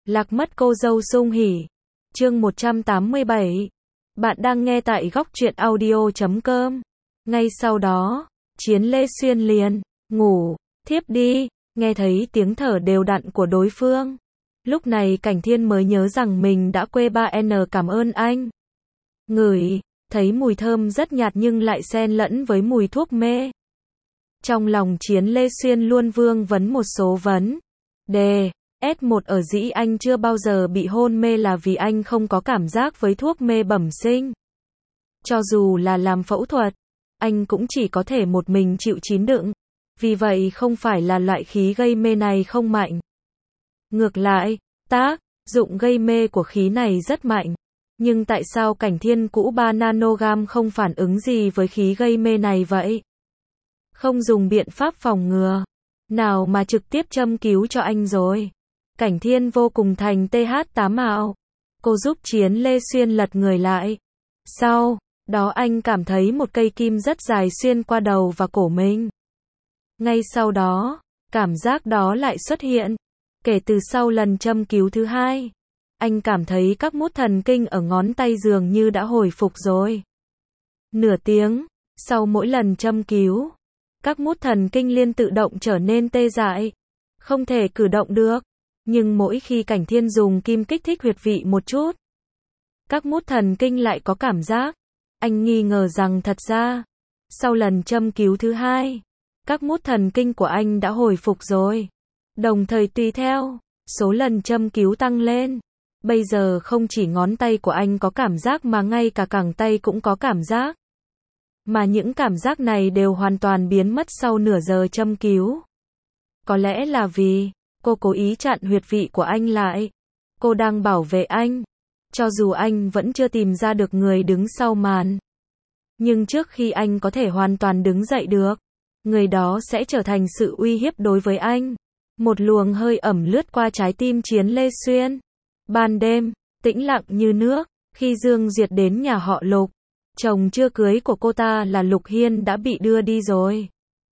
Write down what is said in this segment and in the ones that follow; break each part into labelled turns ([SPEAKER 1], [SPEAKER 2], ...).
[SPEAKER 1] Lạc mất cô dâu sung hỉ. Chương 187. Bạn đang nghe tại góc truyện audio.com. Ngay sau đó, Chiến Lê Xuyên liền ngủ thiếp đi, nghe thấy tiếng thở đều đặn của đối phương. Lúc này Cảnh Thiên mới nhớ rằng mình đã quê 3N cảm ơn anh. Ngửi, thấy mùi thơm rất nhạt nhưng lại xen lẫn với mùi thuốc mê. Trong lòng Chiến Lê Xuyên luôn vương vấn một số vấn đề. S1 ở dĩ anh chưa bao giờ bị hôn mê là vì anh không có cảm giác với thuốc mê bẩm sinh. Cho dù là làm phẫu thuật, anh cũng chỉ có thể một mình chịu chín đựng. Vì vậy không phải là loại khí gây mê này không mạnh. Ngược lại, tác dụng gây mê của khí này rất mạnh. Nhưng tại sao Cảnh Thiên cũ 3 nanogam không phản ứng gì với khí gây mê này vậy? Không dùng biện pháp phòng ngừa nào mà trực tiếp châm cứu cho anh rồi. Cảnh Thiên vô cùng thành TH8 ảo. Cô giúp Chiến Lê Xuyên lật người lại. Sau đó anh cảm thấy một cây kim rất dài xuyên qua đầu và cổ mình. Ngay sau đó, cảm giác đó lại xuất hiện. Kể từ sau lần châm cứu thứ hai, anh cảm thấy các mút thần kinh ở ngón tay dường như đã hồi phục rồi. Nửa tiếng sau mỗi lần châm cứu, các mút thần kinh liên tự động trở nên tê dại, không thể cử động được. Nhưng mỗi khi Cảnh Thiên dùng kim kích thích huyệt vị một chút, các mút thần kinh lại có cảm giác. Anh nghi ngờ rằng thật ra, sau lần châm cứu thứ hai, các mút thần kinh của anh đã hồi phục rồi. Đồng thời tùy theo số lần châm cứu tăng lên, bây giờ không chỉ ngón tay của anh có cảm giác mà ngay cả cẳng tay cũng có cảm giác. Mà những cảm giác này đều hoàn toàn biến mất sau nửa giờ châm cứu. Có lẽ là vì cô cố ý chặn huyệt vị của anh lại. Cô đang bảo vệ anh. Cho dù anh vẫn chưa tìm ra được người đứng sau màn. Nhưng trước khi anh có thể hoàn toàn đứng dậy được, người đó sẽ trở thành sự uy hiếp đối với anh. Một luồng hơi ẩm lướt qua trái tim Chiến Lê Xuyên. Ban đêm, tĩnh lặng như nước, khi Dương Duyệt đến nhà họ Lục. Chồng chưa cưới của cô ta là Lục Hiên đã bị đưa đi rồi.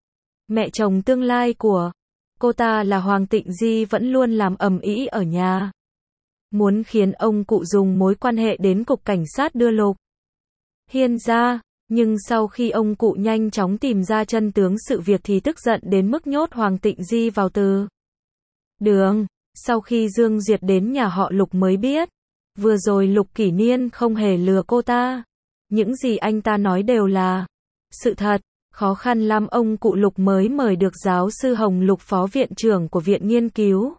[SPEAKER 1] Mẹ chồng tương lai của cô ta là Hoàng Tịnh Di vẫn luôn làm ầm ĩ ở nhà. Muốn khiến ông cụ dùng mối quan hệ đến cục cảnh sát đưa Lục Hiên ra. Nhưng sau khi ông cụ nhanh chóng tìm ra chân tướng sự việc thì tức giận đến mức nhốt Hoàng Tịnh Di vào từ đường. Sau khi Dương Duyệt đến nhà họ Lục mới biết, vừa rồi Lục Kỷ Niên không hề lừa cô ta. Những gì anh ta nói đều là sự thật. Khó khăn lắm ông cụ Lục mới mời được giáo sư Hồng Lục, phó viện trưởng của viện nghiên cứu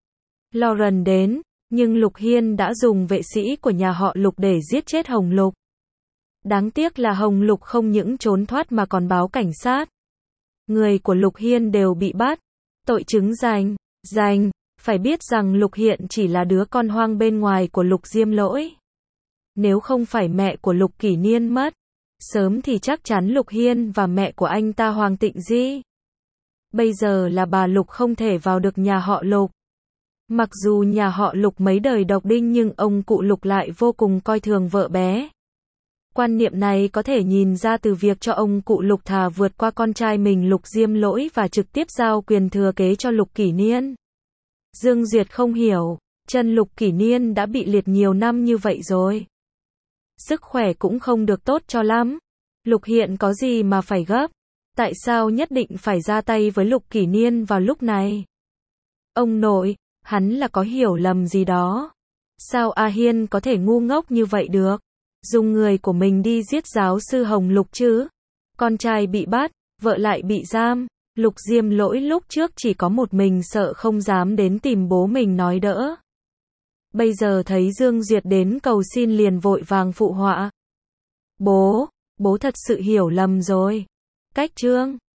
[SPEAKER 1] Lauren đến, nhưng Lục Hiên đã dùng vệ sĩ của nhà họ Lục để giết chết Hồng Lục. Đáng tiếc là Hồng Lục không những trốn thoát mà còn báo cảnh sát. Người của Lục Hiên đều bị bắt. Tội chứng dành. Phải biết rằng Lục Hiên chỉ là đứa con hoang bên ngoài của Lục Diêm Lỗi. Nếu không phải mẹ của Lục Kỷ Niên mất sớm thì chắc chắn Lục Hiên và mẹ của anh ta Hoàng Tịnh Di. Bây giờ là bà Lục không thể vào được nhà họ Lục. Mặc dù nhà họ Lục mấy đời độc đinh nhưng ông cụ Lục lại vô cùng coi thường vợ bé. Quan niệm này có thể nhìn ra từ việc cho ông cụ Lục thà vượt qua con trai mình Lục Diêm Lỗi và trực tiếp giao quyền thừa kế cho Lục Kỷ Niên. Dương Duyệt không hiểu, chân Lục Kỷ Niên đã bị liệt nhiều năm như vậy rồi. Sức khỏe cũng không được tốt cho lắm. Lục Hiên có gì mà phải gấp? Tại sao nhất định phải ra tay với Lục Kỷ Niên vào lúc này? Ông nội, hắn là có hiểu lầm gì đó. Sao A Hiên có thể ngu ngốc như vậy được? Dùng người của mình đi giết giáo sư Hồng Lục chứ? Con trai bị bắt, vợ lại bị giam. Lục Diêm Lỗi lúc trước chỉ có một mình sợ không dám đến tìm bố mình nói đỡ. Bây giờ thấy Dương Duyệt đến cầu xin liền vội vàng phụ họa. Bố thật sự hiểu lầm rồi. Cách chương